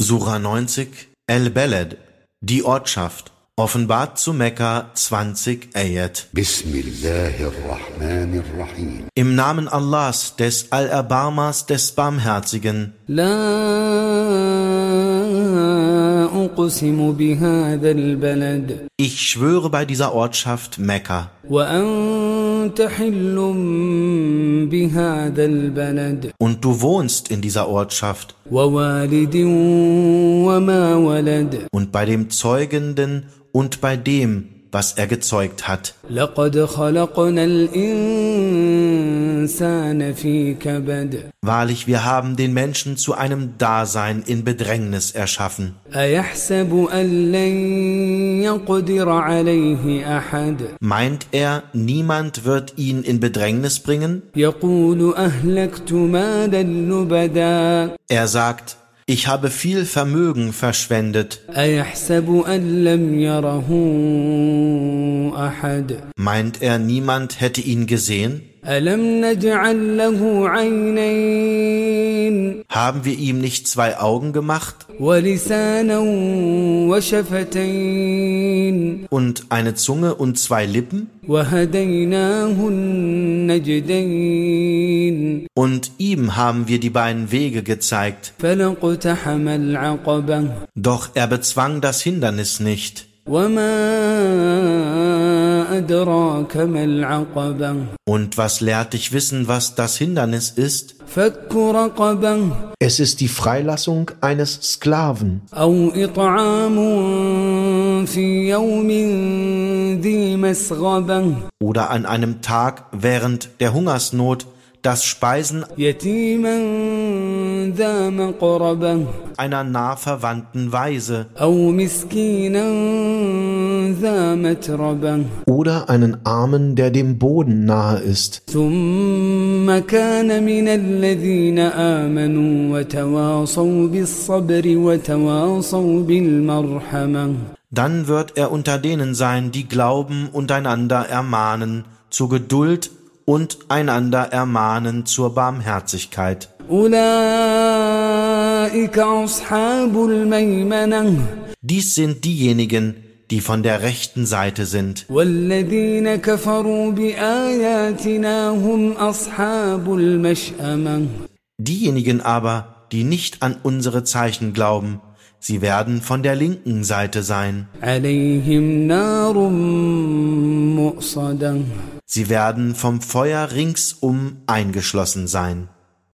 Sura 90, Al-Balad, die Ortschaft, offenbart zu Mekka 20 Ayat. Bismillahirrahmanirrahim. Im Namen Allahs, des Allerbarmers, des Barmherzigen. La uqsimu bihadha al-balad. Ich schwöre bei dieser Ortschaft Mekka. Wa anta hillum bihadha al-balad. Und du wohnst in dieser Ortschaft. Wa walidin wa ma walad. Und bei dem Zeugenden und bei dem, was er gezeugt hat. Laqad khalaqna al-insana fi kabad. Wahrlich, wir haben den Menschen zu einem Dasein in Bedrängnis erschaffen. Ayahsabu an lan yaqdira alayhi ahad. Meint er, niemand wird ihn in Bedrängnis bringen? Yaqulu ahlaktu malan lubada. Er sagt, ich habe viel Vermögen verschwendet. Ayahsabu an lam yarahu ahad. Meint er, niemand hätte ihn gesehen? Alam naj'al lahu 'aynayn. Haben wir ihm nicht 2 Augen gemacht? Wa lisanan wa shafatayn. Und eine Zunge und 2 Lippen? Wa hadaynahu an-najdayn. Und ihm haben wir die beiden Wege gezeigt. Falaqtahama al-'aqabah. Doch er bezwang das Hindernis nicht. وَمَا أَدْرَاكَ مَا الْعَقَبَةُ. Und was lehrt dich wissen, was das Hindernis ist? فَكُّ رَقَبَةٍ. Es ist die Freilassung eines Sklaven. أَوْ إِطْعَامٌ فِي يَوْمٍ ذِي مَسْغَبَةٍ. Oder an einem Tag während der Hungersnot das Speisen يَتِيمًا ذَا مَقْرَبَةٍ. einer nah verwandten Weise. أَوْ مِسْكِينًا ذَا مَتْرَبَةٍ. Oder einen Armen, der dem Boden nahe ist. ثُمَّ كَانَ مِنَ الَّذِينَ آمَنُوا وَتَوَاصَوْا بِالصَّبْرِ وَتَوَاصَوْا بِالْمَرْحَمَةِ. Dann wird er unter denen sein, die glauben und einander ermahnen zur Geduld und einander ermahnen zur Barmherzigkeit. أُولَئِكَ أَصْحَابُ الْمَيْمَنَةِ. Dies sind diejenigen, die von der rechten Seite sind. وَالَّذِينَ كَفَرُوا بِآيَاتِنَا هُمْ أَصْحَابُ الْمَشْأَمَةِ. Diejenigen aber, die nicht an unsere Zeichen glauben, sie werden von der linken Seite sein. عَلَيْهِمْ نَارٌ مُؤْصَدَةٌ. Sie werden vom Feuer ringsum eingeschlossen sein.